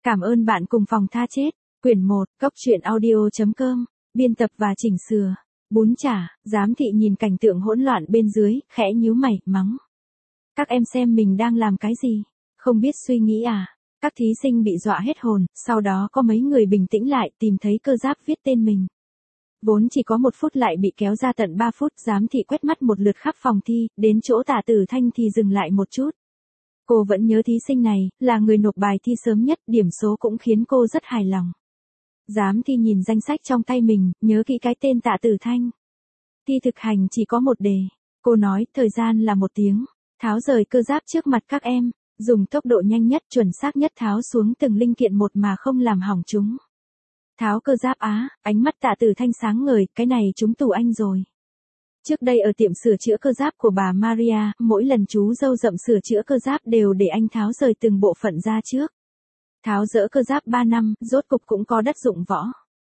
Cảm ơn bạn cùng phòng tha chết. Quyển 1, Cốc truyện audio.com, biên tập và chỉnh sửa. Bún chả, giám thị nhìn cảnh tượng hỗn loạn bên dưới, khẽ nhíu mày, mắng. Các em xem mình đang làm cái gì? Không biết suy nghĩ à? Các thí sinh bị dọa hết hồn, sau đó có mấy người bình tĩnh lại tìm thấy cơ giáp viết tên mình. Vốn chỉ có 1 phút lại bị kéo ra tận 3 phút, giám thị quét mắt một lượt khắp phòng thi, đến chỗ Tạ Tử Thanh thì dừng lại một chút. Cô vẫn nhớ thí sinh này, là người nộp bài thi sớm nhất, điểm số cũng khiến cô rất hài lòng. Giám thị nhìn danh sách trong tay mình, nhớ kỹ cái tên Tạ Tử Thanh. Thi thực hành chỉ có 1 đề. Cô nói, thời gian là 1 tiếng. Tháo rời cơ giáp trước mặt các em, dùng tốc độ nhanh nhất, chuẩn xác nhất tháo xuống từng linh kiện một mà không làm hỏng chúng. Tháo cơ giáp á, ánh mắt Tạ Tử Thanh sáng ngời, cái này trúng tủ anh rồi. Trước đây ở tiệm sửa chữa cơ giáp của bà Maria, mỗi lần chú dâu rậm sửa chữa cơ giáp đều để anh tháo rời từng bộ phận ra trước. Tháo dỡ cơ giáp 3 năm, rốt cục cũng có đất dụng võ.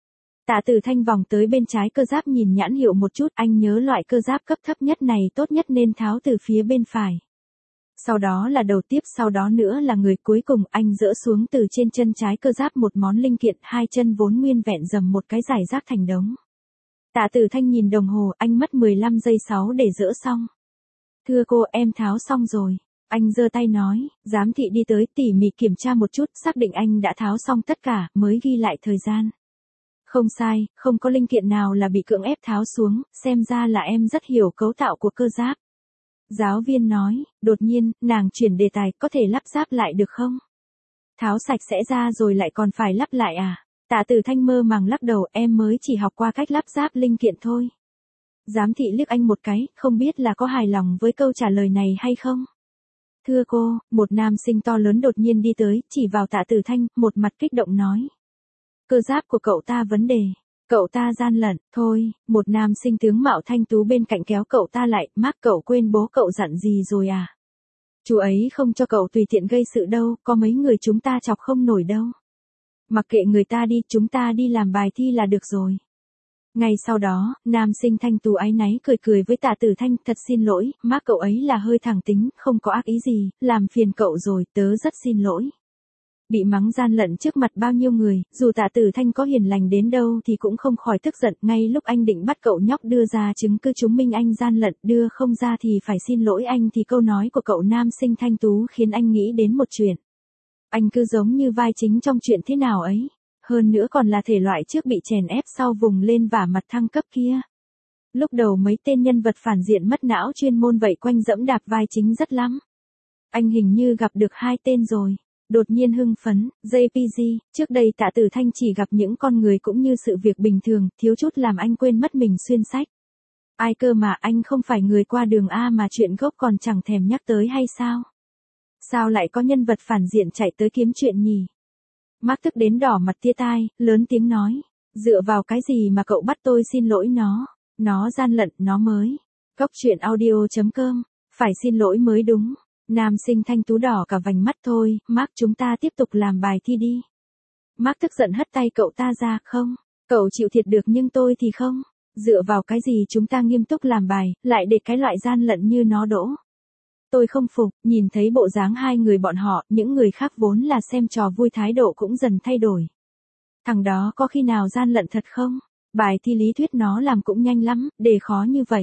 Tạ Tử Thanh vòng tới bên trái cơ giáp nhìn nhãn hiệu một chút, anh nhớ loại cơ giáp cấp thấp nhất này tốt nhất nên tháo từ phía bên phải. Sau đó là đầu tiếp, sau đó nữa là người cuối cùng, anh dỡ xuống từ trên chân trái cơ giáp một món linh kiện, 2 chân vốn nguyên vẹn dầm một cái rải rác thành đống. Tạ Tử Thanh nhìn đồng hồ, anh mất 15 giây 6 để dỡ xong. Thưa cô, em tháo xong rồi. Anh giơ tay nói, giám thị đi tới tỉ mỉ kiểm tra một chút, xác định anh đã tháo xong tất cả, mới ghi lại thời gian. Không sai, không có linh kiện nào là bị cưỡng ép tháo xuống, xem ra là em rất hiểu cấu tạo của cơ giáp. Giáo viên nói, đột nhiên, nàng chuyển đề tài, có thể lắp ráp lại được không? Tháo sạch sẽ ra rồi lại còn phải lắp lại à? Tạ Tử Thanh mơ màng lắc đầu, em mới chỉ học qua cách lắp ráp linh kiện thôi. Giám thị liếc anh một cái, không biết là có hài lòng với câu trả lời này hay không? Thưa cô, một nam sinh to lớn đột nhiên đi tới, chỉ vào Tạ Tử Thanh, một mặt kích động nói. Cơ giáp của cậu ta vấn đề. Cậu ta gian lận, thôi, một nam sinh tướng mạo thanh tú bên cạnh kéo cậu ta lại, Mark cậu quên bố cậu dặn gì rồi à? Chú ấy không cho cậu tùy tiện gây sự đâu, có mấy người chúng ta chọc không nổi đâu. Mặc kệ người ta đi, chúng ta đi làm bài thi là được rồi. Ngay sau đó, nam sinh thanh tú áy náy cười cười với Tạ Tử Thanh, thật xin lỗi, Mark cậu ấy là hơi thẳng tính, không có ác ý gì, làm phiền cậu rồi, tớ rất xin lỗi. Bị mắng gian lận trước mặt bao nhiêu người, dù Tạ Tử Thanh có hiền lành đến đâu thì cũng không khỏi tức giận, ngay lúc anh định bắt cậu nhóc đưa ra chứng cứ chứng minh anh gian lận, đưa không ra thì phải xin lỗi anh thì câu nói của cậu nam sinh thanh tú khiến anh nghĩ đến một chuyện. Anh cứ giống như vai chính trong chuyện thế nào ấy, hơn nữa còn là thể loại trước bị chèn ép sau vùng lên vả mặt thăng cấp kia. Lúc đầu mấy tên nhân vật phản diện mất não chuyên môn vậy quanh dẫm đạp vai chính rất lắm. Anh hình như gặp được 2 tên rồi. Đột nhiên hưng phấn, JPG, trước đây Tạ Tử Thanh chỉ gặp những con người cũng như sự việc bình thường, thiếu chút làm anh quên mất mình xuyên sách. Ai cơ mà anh không phải người qua đường A mà chuyện gốc còn chẳng thèm nhắc tới hay sao? Sao lại có nhân vật phản diện chạy tới kiếm chuyện nhỉ? Mark tức đến đỏ mặt tia tai, lớn tiếng nói, dựa vào cái gì mà cậu bắt tôi xin lỗi nó gian lận, nó mới. Cốc truyện audio.com, phải xin lỗi mới đúng. Nam sinh thanh tú đỏ cả vành mắt thôi, Mark chúng ta tiếp tục làm bài thi đi. Mark tức giận hất tay cậu ta ra, không, cậu chịu thiệt được nhưng tôi thì không. Dựa vào cái gì chúng ta nghiêm túc làm bài, lại để cái loại gian lận như nó đỗ. Tôi không phục, nhìn thấy bộ dáng 2 người bọn họ, những người khác vốn là xem trò vui thái độ cũng dần thay đổi. Thằng đó có khi nào gian lận thật không? Bài thi lý thuyết nó làm cũng nhanh lắm, đề khó như vậy.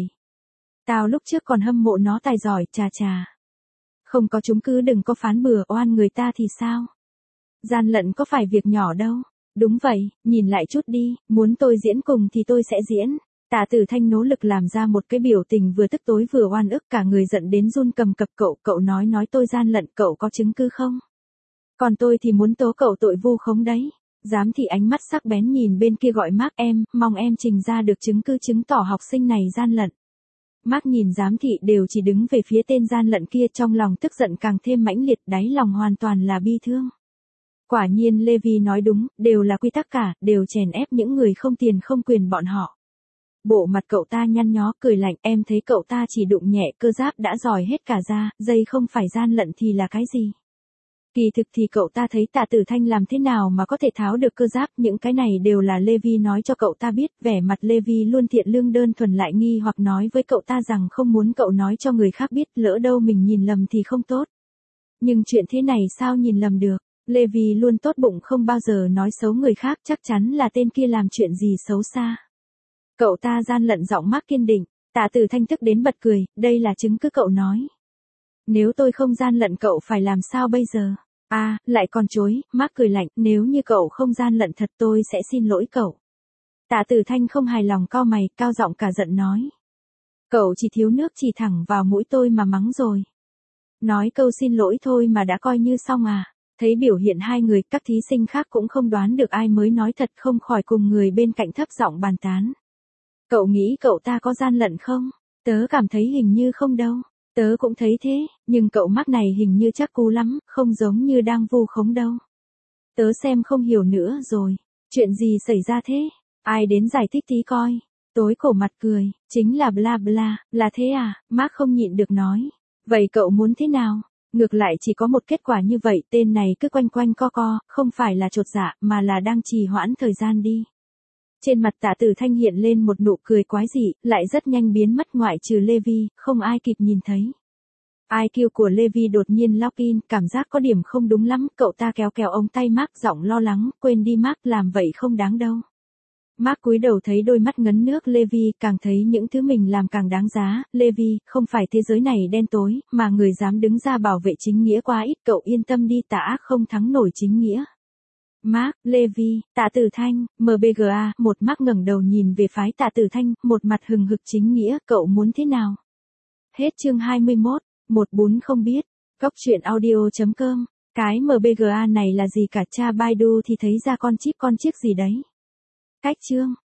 Tao lúc trước còn hâm mộ nó tài giỏi, chà. Không có chúng cứ đừng có phán bừa oan người ta thì sao? Gian lận có phải việc nhỏ đâu. Đúng vậy, nhìn lại chút đi, muốn tôi diễn cùng thì tôi sẽ diễn. Tạ Tử Thanh nỗ lực làm ra một cái biểu tình vừa tức tối vừa oan ức, cả người giận đến run cầm cập. Cậu nói tôi gian lận, cậu có chứng cứ không? Còn tôi thì muốn tố cậu tội vu khống đấy. Giám thị ánh mắt sắc bén nhìn bên kia gọi Mark, mong em trình ra được chứng cứ chứng tỏ học sinh này gian lận. Mark nhìn giám thị đều chỉ đứng về phía tên gian lận kia, trong lòng tức giận càng thêm mãnh liệt, đáy lòng hoàn toàn là bi thương. Quả nhiên Levi nói đúng, đều là quy tắc cả, đều chèn ép những người không tiền không quyền bọn họ. Bộ mặt cậu ta nhăn nhó cười lạnh, em thấy cậu ta chỉ đụng nhẹ cơ giáp đã giỏi hết cả ra, dây không phải gian lận thì là cái gì? Kỳ thực thì cậu ta thấy Tạ Tử Thanh làm thế nào mà có thể tháo được cơ giáp, những cái này đều là Levi nói cho cậu ta biết, vẻ mặt Levi luôn thiện lương đơn thuần lại nghi hoặc nói với cậu ta rằng không muốn cậu nói cho người khác biết, lỡ đâu mình nhìn lầm thì không tốt. Nhưng chuyện thế này sao nhìn lầm được? Levi luôn tốt bụng không bao giờ nói xấu người khác, chắc chắn là tên kia làm chuyện gì xấu xa. Cậu ta gian lận giọng Mark kiên định, Tạ Tử Thanh tức đến bật cười, đây là chứng cứ cậu nói. Nếu tôi không gian lận cậu phải làm sao bây giờ? À, lại còn chối, Mark cười lạnh, nếu như cậu không gian lận thật tôi sẽ xin lỗi cậu. Tạ Tử Thanh không hài lòng cau mày, cao giọng cả giận nói. Cậu chỉ thiếu nước chỉ thẳng vào mũi tôi mà mắng rồi. Nói câu xin lỗi thôi mà đã coi như xong à. Thấy biểu hiện hai người, các thí sinh khác cũng không đoán được ai mới nói thật, không khỏi cùng người bên cạnh thấp giọng bàn tán. Cậu nghĩ cậu ta có gian lận không? Tớ cảm thấy hình như không đâu. Tớ cũng thấy thế, nhưng cậu Mark này hình như chắc cú lắm, không giống như đang vu khống đâu. Tớ xem không hiểu nữa rồi. Chuyện gì xảy ra thế? Ai đến giải thích tí coi. Tối cổ mặt cười, chính là bla bla, là thế à? Mark không nhịn được nói. Vậy cậu muốn thế nào? Ngược lại chỉ có một kết quả như vậy, tên này cứ quanh quanh co co, không phải là chột dạ, mà là đang trì hoãn thời gian đi. Trên mặt Tạ Tử Thanh hiện lên một nụ cười quái dị, lại rất nhanh biến mất ngoại trừ Levi, không ai kịp nhìn thấy. IQ của Levi đột nhiên lock in, cảm giác có điểm không đúng lắm, cậu ta kéo kéo ống tay Mark giọng lo lắng, quên đi Mark, làm vậy không đáng đâu. Mark cúi đầu thấy đôi mắt ngấn nước Levi, càng thấy những thứ mình làm càng đáng giá. Levi, không phải thế giới này đen tối, mà người dám đứng ra bảo vệ chính nghĩa quá ít, cậu yên tâm đi, tà ác không thắng nổi chính nghĩa. Mark, Levi, Tạ Tử Thanh, MBGA, một Mark ngẩng đầu nhìn về phái Tạ Tử Thanh, một mặt hừng hực chính nghĩa, cậu muốn thế nào? Hết chương 21, 14 không biết, Cóc truyện audio.com, cái MBGA này là gì cả, cha Baidu thì thấy ra con chip gì đấy. Cách chương